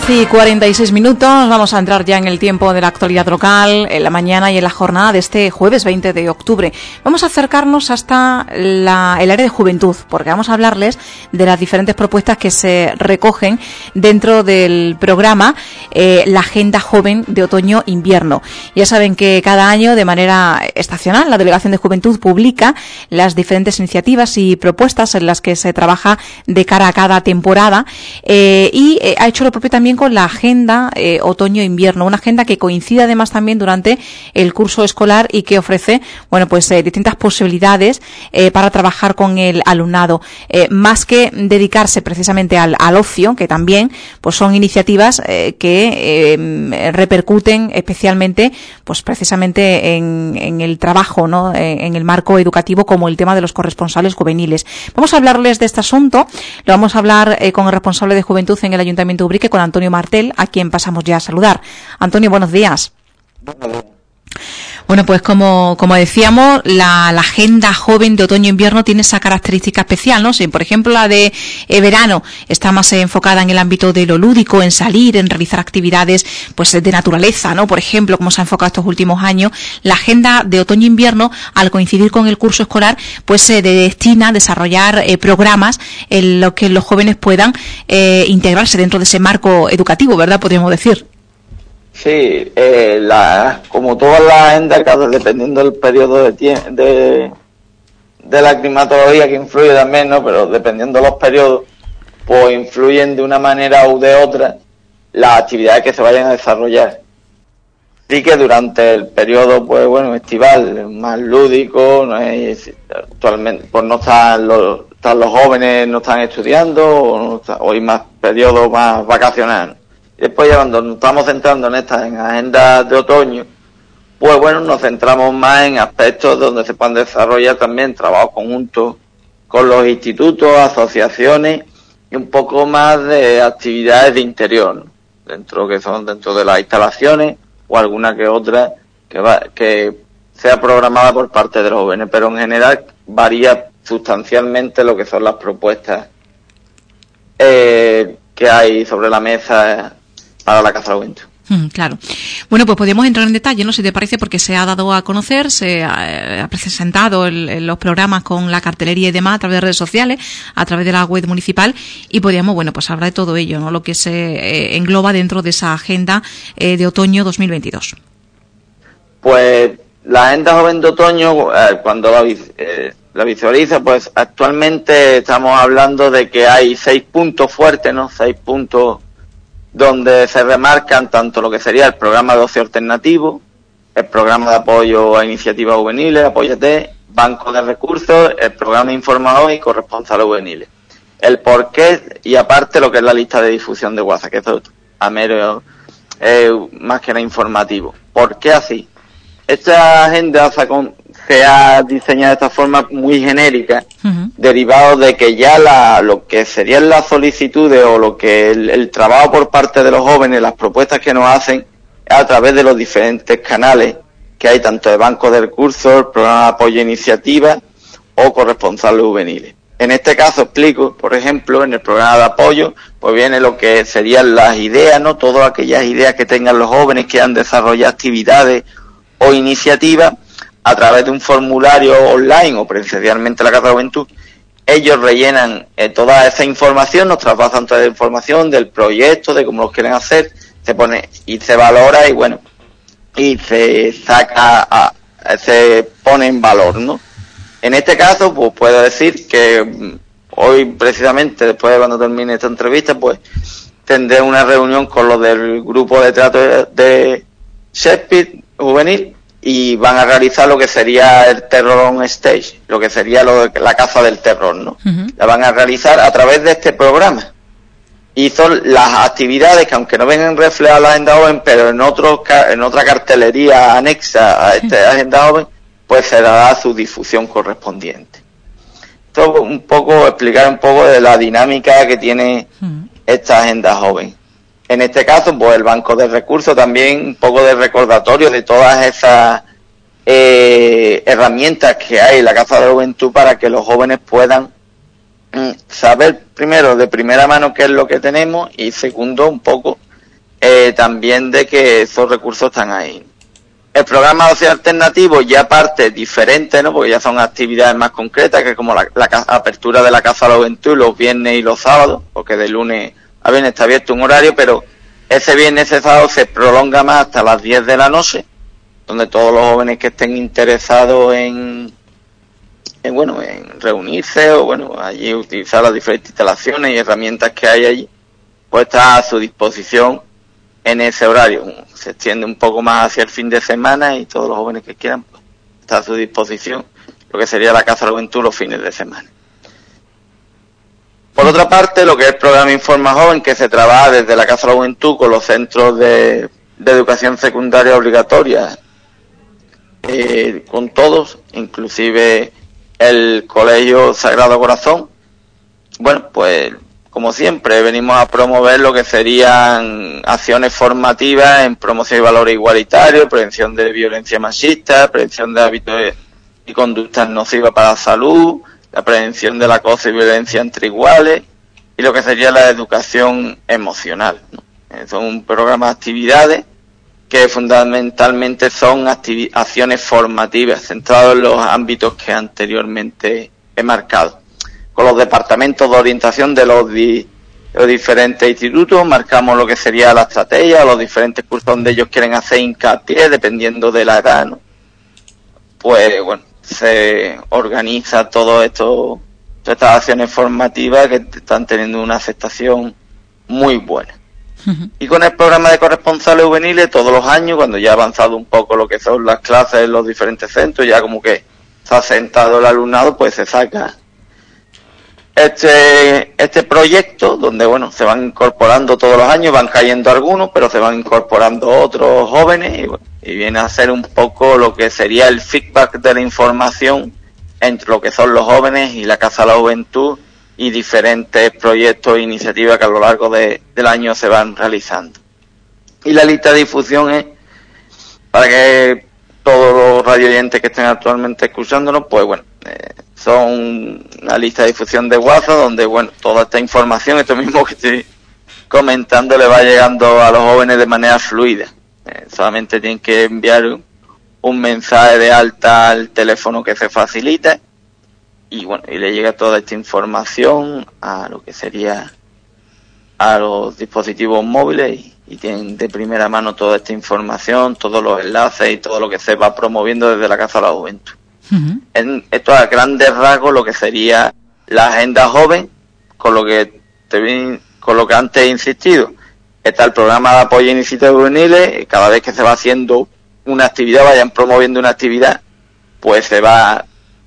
10:46, vamos a entrar ya en el tiempo de la actualidad local, en la mañana y en la jornada de este jueves 20 de octubre. Vamos a acercarnos hasta el área de juventud, porque vamos a hablarles de las diferentes propuestas que se recogen dentro del programa la Agenda Joven de Otoño-Invierno. Ya saben que cada año, de manera estacional, la Delegación de Juventud publica las diferentes iniciativas y propuestas en las que se trabaja de cara a cada temporada y ha hecho lo propio también con la agenda otoño-invierno, una agenda que coincide además también durante el curso escolar y que ofrece, bueno, pues distintas posibilidades para trabajar con el alumnado, más que dedicarse precisamente al ocio, que también pues son iniciativas que repercuten especialmente pues precisamente en el trabajo, ¿no?, en el marco educativo, como el tema de los corresponsales juveniles. Vamos a hablarles de este asunto, lo vamos a hablar con el responsable de Juventud en el Ayuntamiento de Ubrique, con Antonio Martel, a quien pasamos ya a saludar. Antonio, buenos días. Bueno, pues como decíamos, la agenda joven de otoño-invierno tiene esa característica especial, ¿no? Si, por ejemplo, la de verano está más enfocada en el ámbito de lo lúdico, en salir, en realizar actividades pues de naturaleza, ¿no? Por ejemplo, como se ha enfocado estos últimos años, la agenda de otoño-invierno, al coincidir con el curso escolar, pues se destina a desarrollar programas en los que los jóvenes puedan integrarse dentro de ese marco educativo, ¿verdad? Podríamos decir. Sí, como todas las agendas, dependiendo del periodo de la climatología, que influye también, ¿no? Pero dependiendo de los periodos, pues influyen de una manera u de otra las actividades que se vayan a desarrollar. Sí que durante el periodo, pues bueno, estival, más lúdico, no es, actualmente, pues no están los jóvenes, no están estudiando, o hay más periodos más vacacionales. Después, ya cuando nos estamos centrando en agendas de otoño, pues bueno, nos centramos más en aspectos donde se puedan desarrollar también trabajos conjuntos con los institutos, asociaciones y un poco más de actividades de interior, ¿no? Dentro de las instalaciones o alguna que otra que sea programada por parte de los jóvenes, pero en general varía sustancialmente lo que son las propuestas que hay sobre la mesa para la Casa de la Juventud. Claro. Bueno, pues podríamos entrar en detalle, ¿no?, si te parece, porque se ha dado a conocer, se ha presentado los programas con la cartelería y demás a través de redes sociales, a través de la web municipal, y podríamos, bueno, pues hablar de todo ello, ¿no?, lo que se engloba dentro de esa agenda de otoño 2022. Pues la agenda joven de otoño, cuando la visualiza, pues actualmente estamos hablando de que hay 6 puntos fuertes, ¿no?, 6 puntos donde se remarcan tanto lo que sería el programa de ocio alternativo, el programa de apoyo a iniciativas juveniles, Apóyate, banco de recursos, el programa de informadores y corresponsales juveniles. El porqué y aparte lo que es la lista de difusión de WhatsApp, que esto a mero más que nada informativo. ¿Por qué así? Esta agenda se ha diseñado de esta forma muy genérica, derivado de que ya lo que serían las solicitudes o lo que el trabajo por parte de los jóvenes, las propuestas que nos hacen, es a través de los diferentes canales que hay, tanto de bancos de recursos, el programa de apoyo a iniciativas o corresponsales juveniles. En este caso explico, por ejemplo, en el programa de apoyo, pues viene lo que serían las ideas, ¿no? Todas aquellas ideas que tengan los jóvenes que han desarrollado actividades o iniciativas, a través de un formulario online o presencialmente en la Casa de la Juventud. Ellos rellenan toda esa información, nos traspasan toda la información del proyecto, de cómo lo quieren hacer, se pone y se valora y bueno, y se saca, se pone en valor, ¿no? En este caso, pues puedo decir que hoy precisamente, después de cuando termine esta entrevista, pues tendré una reunión con los del grupo de teatro de Shakespeare juvenil, y van a realizar lo que sería el Terror on Stage, lo que sería la Casa del Terror, ¿no? La van a realizar a través de este programa. Y son las actividades que, aunque no vengan reflejadas en la agenda joven, pero en otra cartelería anexa a esta agenda joven, pues se dará su difusión correspondiente. Esto explicar un poco de la dinámica que tiene esta agenda joven. En este caso, pues el banco de recursos también, un poco de recordatorio de todas esas herramientas que hay en la Casa de la Juventud para que los jóvenes puedan saber, primero, de primera mano qué es lo que tenemos y segundo, un poco también de que esos recursos están ahí. El programa de ocio alternativo ya parte diferente, ¿no? Porque ya son actividades más concretas, que como la apertura de la Casa de la Juventud los viernes y los sábados, porque de lunes a viernes está abierto un horario, pero ese viernes y ese sábado se prolonga más hasta las 10 de la noche, donde todos los jóvenes que estén interesados en reunirse o allí utilizar las diferentes instalaciones y herramientas que hay allí, pues está a su disposición en ese horario. Se extiende un poco más hacia el fin de semana y todos los jóvenes que quieran, pues, está a su disposición lo que sería la Casa de la Juventud los fines de semana. Por otra parte, lo que es el programa Informa Joven, que se trabaja desde la Casa de la Juventud con los centros de educación secundaria obligatoria, con todos, inclusive el Colegio Sagrado Corazón. Bueno, pues como siempre venimos a promover lo que serían acciones formativas en promoción y valores igualitarios, prevención de violencia machista, prevención de hábitos y conductas nocivas para la salud, la prevención del acoso y violencia entre iguales y lo que sería la educación emocional, ¿no? Son un programa de actividades que fundamentalmente son acciones formativas centradas en los ámbitos que anteriormente he marcado. Con los departamentos de orientación de los diferentes institutos marcamos lo que sería la estrategia, los diferentes cursos donde ellos quieren hacer hincapié dependiendo de la edad, ¿no? Pues bueno, se organiza todo esto, todas estas acciones formativas que están teniendo una aceptación muy buena. Y con el programa de corresponsales juveniles, todos los años, cuando ya ha avanzado un poco lo que son las clases en los diferentes centros, ya como que se ha sentado el alumnado, pues se saca este proyecto, donde bueno, se van incorporando todos los años, van cayendo algunos, pero se van incorporando otros jóvenes, y viene a ser un poco lo que sería el feedback de la información entre lo que son los jóvenes y la Casa de la Juventud, y diferentes proyectos e iniciativas que a lo largo del año se van realizando. Y la lista de difusión es para que todos los radioyentes que estén actualmente escuchándonos, pues bueno, son una lista de difusión de WhatsApp donde bueno, toda esta información, esto mismo que estoy comentando, le va llegando a los jóvenes de manera fluida. Solamente tienen que enviar un mensaje de alta al teléfono que se facilita, y bueno, y le llega toda esta información a lo que sería a los dispositivos móviles, y tienen de primera mano toda esta información, todos los enlaces y todo lo que se va promoviendo desde la Casa de la Juventud. En esto a grandes rasgos lo que sería la agenda joven, con lo que antes he insistido. Está el programa de apoyo a iniciativas juveniles, y cada vez que se va haciendo una actividad, vayan promoviendo una actividad, pues se va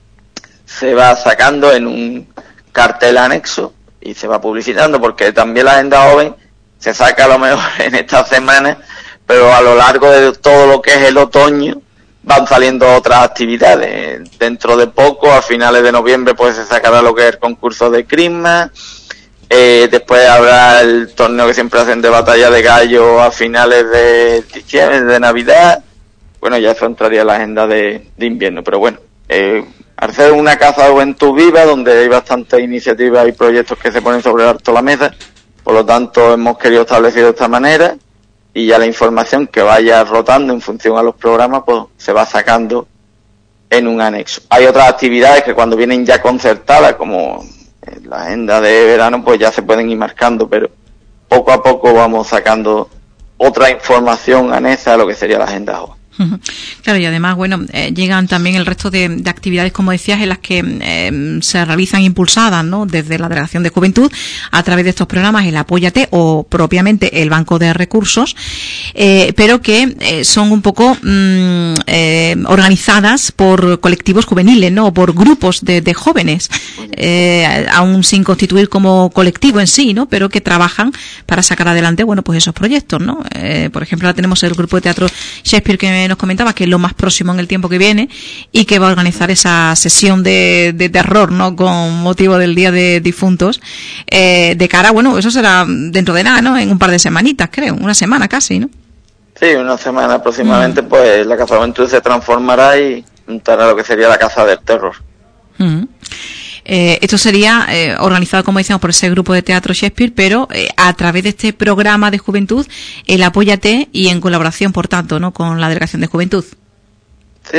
sacando en un cartel anexo y se va publicitando, porque también la agenda joven se saca a lo mejor en esta semana, pero a lo largo de todo lo que es el otoño van saliendo otras actividades. Dentro de poco, a finales de noviembre, pues se sacará lo que es el concurso de Christmas, después habrá el torneo que siempre hacen de batalla de gallo a finales de diciembre, de Navidad. Bueno, ya eso entraría en la agenda de invierno, pero bueno, al ser una Casa de Juventud viva, donde hay bastantes iniciativas y proyectos que se ponen sobre el alto de la mesa, por lo tanto hemos querido establecer de esta manera, y ya la información que vaya rotando en función a los programas, pues se va sacando en un anexo. Hay otras actividades que cuando vienen ya concertadas, como la agenda de verano, pues ya se pueden ir marcando, pero poco a poco vamos sacando otra información anexa a lo que sería la agenda joven. Claro, y además, bueno, llegan también el resto de actividades, como decías, en las que se realizan impulsadas, ¿no?, desde la Delegación de Juventud, a través de estos programas, el Apóyate o propiamente el Banco de Recursos, pero que son un poco organizadas por colectivos juveniles, ¿no?, o por grupos de jóvenes, aún sin constituir como colectivo en sí, ¿no?, pero que trabajan para sacar adelante, bueno, pues esos proyectos, ¿no? Por ejemplo, ahora tenemos el grupo de teatro Shakespeare que nos comentaba que es lo más próximo en el tiempo que viene, y que va a organizar esa sesión de terror, ¿no?, con motivo del Día de Difuntos, de cara, bueno, eso será dentro de nada, ¿no?, en un par de semanitas, creo, una semana casi, ¿no? Sí, una semana aproximadamente, pues la Casa de Juventud se transformará y montará lo que sería la Casa del Terror. Esto sería organizado, como decíamos, por ese grupo de teatro Shakespeare, pero a través de este programa de juventud, el Apóyate, y en colaboración, por tanto, ¿no?, con la Delegación de Juventud. Sí,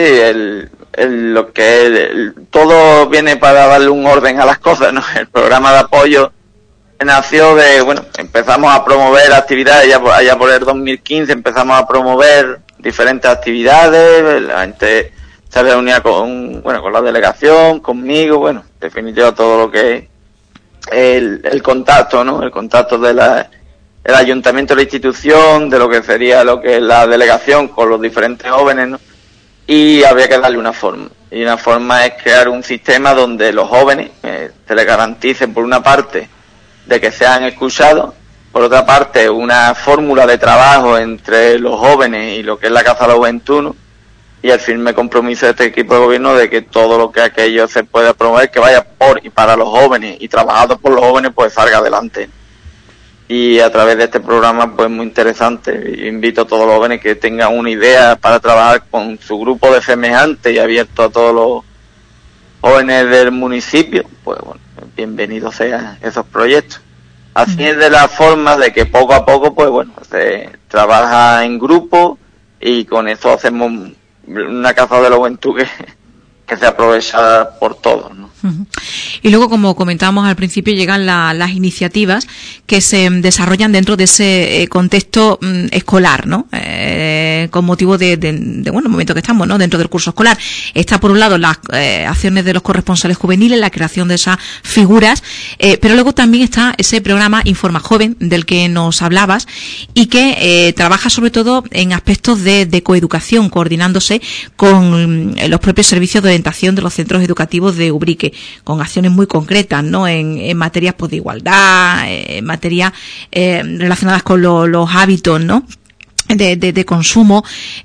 todo viene para darle un orden a las cosas, ¿no? El programa de apoyo nació empezamos a promover actividades allá por el 2015, empezamos a promover diferentes actividades, la gente se reunía con la delegación, conmigo, en definitiva todo lo que es el contacto, ¿no? El contacto el ayuntamiento de la institución, de lo que sería lo que es la delegación con los diferentes jóvenes, ¿no? Y había que darle una forma. Y una forma es crear un sistema donde los jóvenes se les garanticen, por una parte, de que sean escuchados, por otra parte, una fórmula de trabajo entre los jóvenes y lo que es la Casa de la Juventud, ¿no? Y el firme compromiso de este equipo de gobierno de que todo lo que aquello se pueda promover, que vaya por y para los jóvenes y trabajado por los jóvenes, pues salga adelante. Y a través de este programa, pues muy interesante, invito a todos los jóvenes que tengan una idea para trabajar con su grupo de semejantes y abierto a todos los jóvenes del municipio, pues bienvenidos sean esos proyectos. Así es de la forma de que poco a poco, se trabaja en grupo y con eso hacemos una Casa de la Juventud que se aprovecha por todos, ¿no? Y luego, como comentábamos al principio, llegan las iniciativas que se desarrollan dentro de ese contexto escolar, ¿no? Con motivo de momento que estamos, ¿no?, dentro del curso escolar. Está, por un lado, las acciones de los corresponsales juveniles, la creación de esas figuras, pero luego también está ese programa Informa Joven, del que nos hablabas, y que trabaja sobre todo en aspectos de coeducación, coordinándose con los propios servicios de orientación de los centros educativos de Ubrique, con acciones muy concretas, ¿no?, en materias de igualdad, en materias relacionadas con los hábitos, ¿no?, de consumo,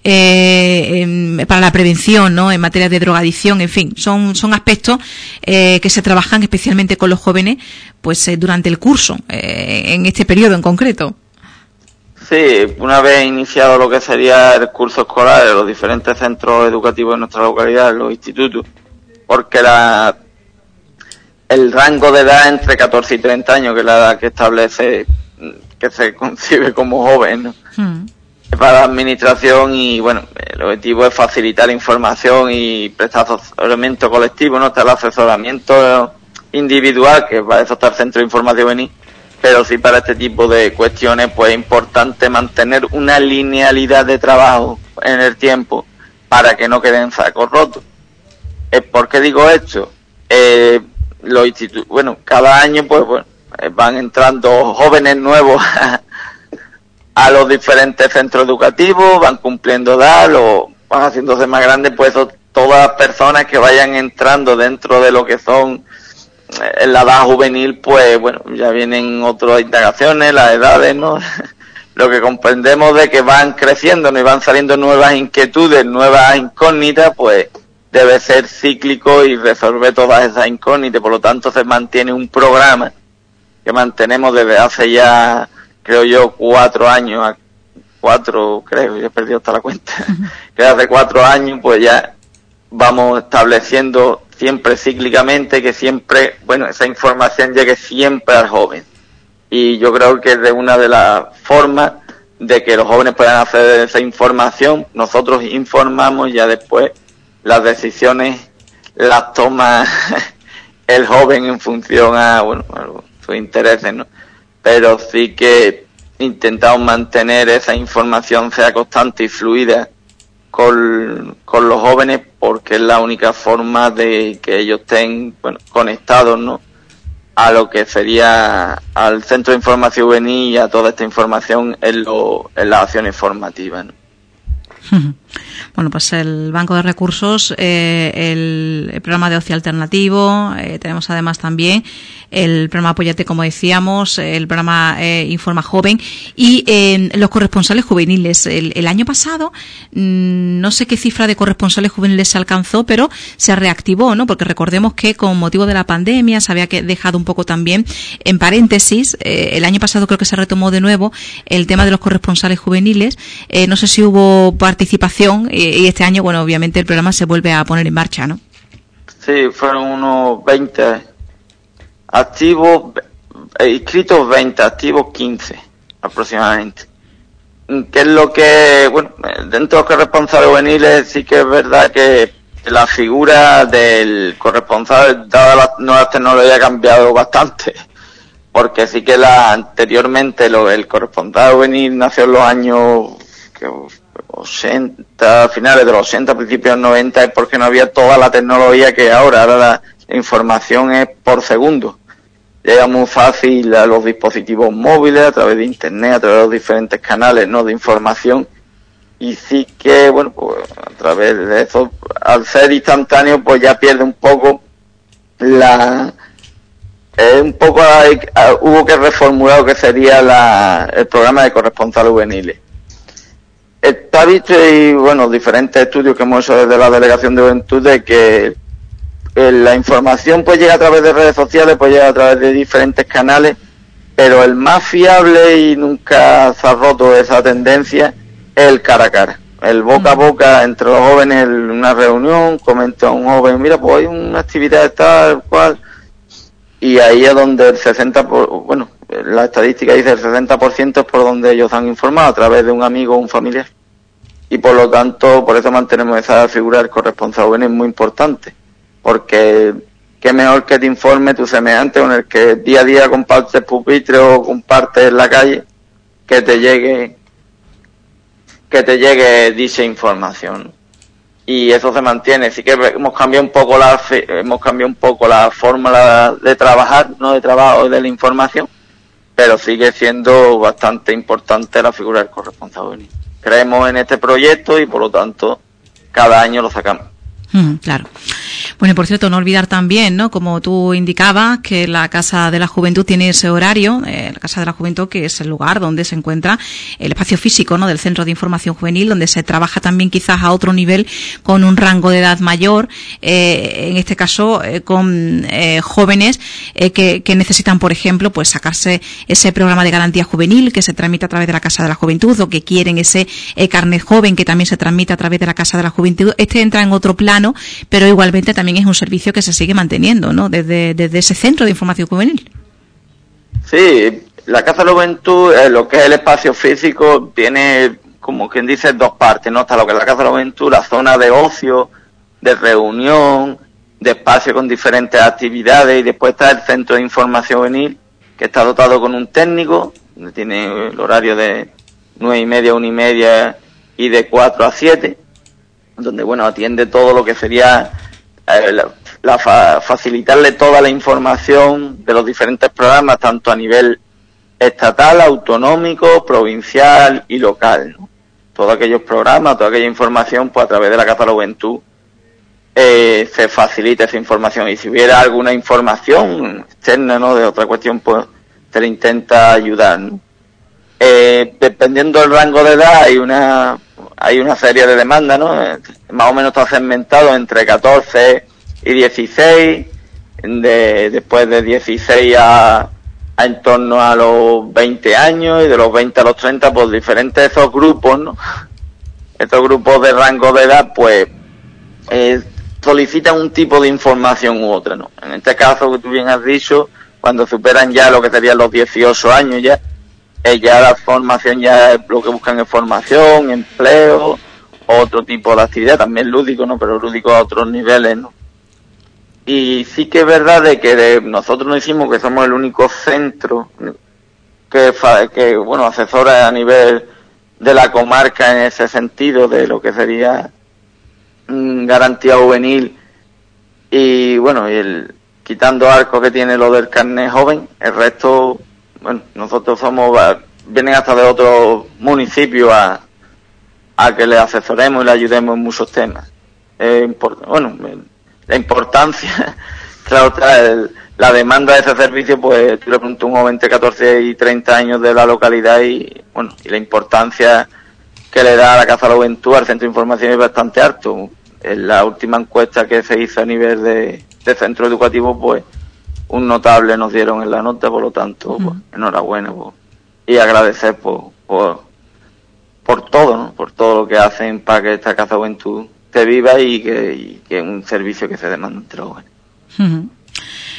para la prevención, ¿no?, en materia de drogadicción, en fin, son aspectos que se trabajan especialmente con los jóvenes, durante el curso, en este periodo en concreto. Sí, una vez iniciado lo que sería el curso escolar de los diferentes centros educativos de nuestra localidad, los institutos, porque el rango de edad entre 14 y 30 años, que es la edad que establece, que se concibe como joven, ¿no?, para la administración, y el objetivo es facilitar la información y prestar asesoramiento colectivo, no está el asesoramiento individual, que para eso está el centro de información juvenil, pero sí para este tipo de cuestiones pues es importante mantener una linealidad de trabajo en el tiempo para que no queden sacos rotos. ¿Por qué digo esto? Los institutos, cada año van entrando jóvenes nuevos a los diferentes centros educativos, van cumpliendo edad, van haciéndose más grandes, todas las personas que vayan entrando dentro de lo que son en la edad juvenil, ya vienen otras indagaciones, las edades, ¿no? Lo que comprendemos de que van creciendo, ¿no?, y van saliendo nuevas inquietudes, nuevas incógnitas, debe ser cíclico y resolver todas esas incógnitas. Por lo tanto, se mantiene un programa que mantenemos desde hace ya, creo yo, 4 años, creo, ya he perdido hasta la cuenta, que hace 4 años, ya vamos estableciendo siempre cíclicamente que siempre, esa información llegue siempre al joven. Y yo creo que es de una de las formas de que los jóvenes puedan acceder a esa información. Nosotros informamos y ya después las decisiones las toma el joven en función a sus intereses, ¿no? Pero sí que intentamos mantener esa información sea constante y fluida con los jóvenes, porque es la única forma de que ellos estén conectados, ¿no?, a lo que sería al centro de información juvenil y a toda esta información en las acciones formativas, ¿no? Bueno, pues el Banco de Recursos, el programa de ocio alternativo, tenemos además también el programa Apóyate, como decíamos, el programa Informa Joven y los corresponsales juveniles. El año pasado, no sé qué cifra de corresponsales juveniles se alcanzó, pero se reactivó, ¿no? Porque recordemos que con motivo de la pandemia se había dejado un poco también en paréntesis. El año pasado creo que se retomó de nuevo el tema de los corresponsales juveniles. No sé si hubo participación y este año, obviamente el programa se vuelve a poner en marcha, ¿no? Sí, fueron unos 20 activos, inscritos 20, activos 15 aproximadamente. ¿Qué es lo que, bueno, dentro de los corresponsales juveniles sí que es verdad que la figura del corresponsal, dada las nuevas tecnologías, ha cambiado bastante? Porque sí que anteriormente el corresponsal juvenil nació en los años 80, finales de los 80, principios de los 90, es porque no había toda la tecnología que ahora la información es por segundo. Llega muy fácil a los dispositivos móviles, a través de internet, a través de los diferentes canales, ¿no?, de información. Y sí que, bueno, pues a través de eso, al ser instantáneo, pues ya pierde un poco hubo que reformular lo que sería el programa de corresponsales juveniles. Está visto, y bueno, diferentes estudios que hemos hecho desde la Delegación de Juventud, de que la información pues llega a través de redes sociales, pues llega a través de diferentes canales, pero el más fiable, y nunca se ha roto esa tendencia, es el cara a cara, el boca a boca entre los jóvenes. En una reunión comenta un joven: mira, pues hay una actividad tal cual, y ahí es donde el 60%, la estadística dice el 60% es por donde ellos han informado, a través de un amigo o un familiar. Y por lo tanto, por eso mantenemos esa figura del corresponsal juvenil muy importante, porque qué mejor que te informe tu semejante con el que día a día compartes pupitre o compartes en la calle, que te llegue dicha información. Y eso se mantiene. Sí que hemos cambiado un poco la fórmula de trabajar, no de trabajo de la información, pero sigue siendo bastante importante la figura del corresponsal juvenil. Creemos en este proyecto y por lo tanto cada año lo sacamos. Claro. Bueno, y por cierto, no olvidar también, ¿no?, como tú indicabas, que la Casa de la Juventud tiene ese horario, la Casa de la Juventud, que es el lugar donde se encuentra el espacio físico, ¿no?, del Centro de Información Juvenil, donde se trabaja también quizás a otro nivel, con un rango de edad mayor, en este caso con jóvenes que necesitan, por ejemplo, pues sacarse ese programa de garantía juvenil que se tramita a través de la Casa de la Juventud, o que quieren ese carnet joven que también se transmite a través de la Casa de la Juventud. Este entra en otro plano, pero igualmente también es un servicio que se sigue manteniendo, ¿no?, desde ese Centro de Información Juvenil. Sí, la Casa de la Juventud, lo que es el espacio físico, tiene, como quien dice, dos partes, ¿no? Está lo que es la Casa de la Juventud, la zona de ocio, de reunión, de espacio con diferentes actividades, y después está el Centro de Información Juvenil, que está dotado con un técnico, donde tiene el horario de 9:30 a 1:30 y de 4 a 7, donde, bueno, atiende todo lo que sería facilitarle toda la información de los diferentes programas, tanto a nivel estatal, autonómico, provincial y local, ¿no? Todos aquellos programas, toda aquella información, pues a través de la Casa de la Juventud se facilita esa información. Y si hubiera alguna información externa, ¿no?, de otra cuestión, pues se le intenta ayudar, ¿no? Dependiendo del rango de edad, hay una serie de demandas, ¿no? Más o menos está segmentado entre 14 y 16, después de 16 a en torno a los 20 años, y de los 20 a los 30, pues diferentes esos grupos, ¿no? Estos grupos de rango de edad, pues solicitan un tipo de información u otra, ¿no? En este caso, que tú bien has dicho, cuando superan ya lo que serían los 18 años, ya la formación, ya lo que buscan es formación, empleo, otro tipo de actividad, también lúdico, ¿no?, pero lúdico a otros niveles, ¿no? Y sí que es verdad de que nosotros nos decimos que somos el único centro que bueno, asesora a nivel de la comarca en ese sentido de lo que sería garantía juvenil, y bueno, quitando Arco, que tiene lo del carnet joven, el resto, bueno, nosotros vienen hasta de otros municipios a que le asesoremos y le ayudemos en muchos temas. La importancia, claro, la demanda de ese servicio, pues tú le preguntas a un joven entre 14 y 30 años de la localidad, y la importancia que le da a la Casa de la Juventud, al Centro de Información, es bastante alto. En la última encuesta que se hizo a nivel de centro educativo, pues un notable nos dieron en la nota, por lo tanto, pues, enhorabuena, pues, y agradecer por todo, ¿no?, por todo lo que hacen para que esta Casa de Juventud esté viva y que es un servicio que se demanda entre los jóvenes.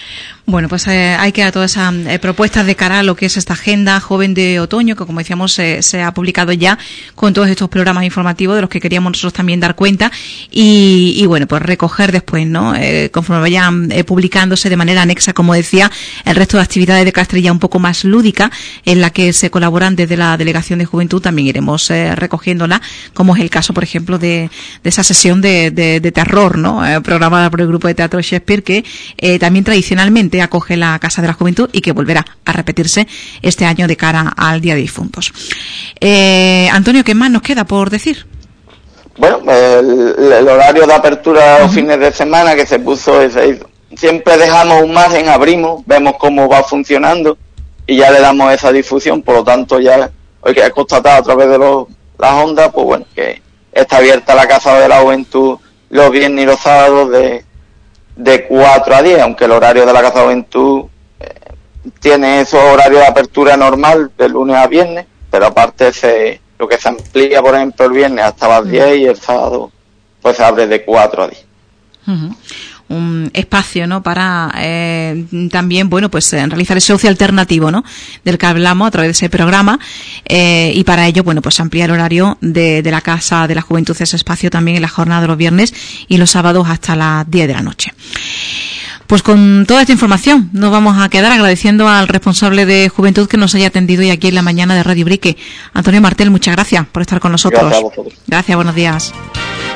Bueno, pues hay que dar todas esas propuestas de cara a lo que es esta agenda joven de otoño, que como decíamos se ha publicado ya con todos estos programas informativos de los que queríamos nosotros también dar cuenta y bueno, pues recoger después, ¿no? Conforme vayan publicándose de manera anexa, como decía, el resto de actividades de carácter ya un poco más lúdica, en la que se colaboran desde la Delegación de Juventud, también iremos recogiéndola, como es el caso, por ejemplo, de esa sesión de terror, ¿no? Programada por el grupo de teatro Shakespeare, que también tradicionalmente acoge la Casa de la Juventud y que volverá a repetirse este año de cara al Día de Difuntos. Antonio, ¿qué más nos queda por decir? Bueno, el horario de apertura los fines de semana que se puso, siempre dejamos un margen, abrimos, vemos cómo va funcionando y ya le damos esa difusión. Por lo tanto, ya hoy que he constatado a través de las ondas, pues bueno, que está abierta la Casa de la Juventud los viernes y los sábados de 4 a 10, aunque el horario de la Casa de Juventud tiene esos horarios de apertura normal de lunes a viernes, pero aparte lo que se amplía, por ejemplo, el viernes hasta las 10 y el sábado pues se abre de 4 a 10. Un espacio, ¿no? Para también, bueno, pues realizar ese ocio alternativo, ¿no? Del que hablamos a través de ese programa y para ello, bueno, pues ampliar el horario de la Casa de la Juventud, ese espacio también en la jornada de los viernes y los sábados hasta las 10 de la noche. Pues con toda esta información nos vamos a quedar agradeciendo al responsable de Juventud que nos haya atendido hoy aquí en la mañana de Radio Brique. Antonio Martel, muchas gracias por estar con nosotros. Gracias a vosotros. Gracias, buenos días.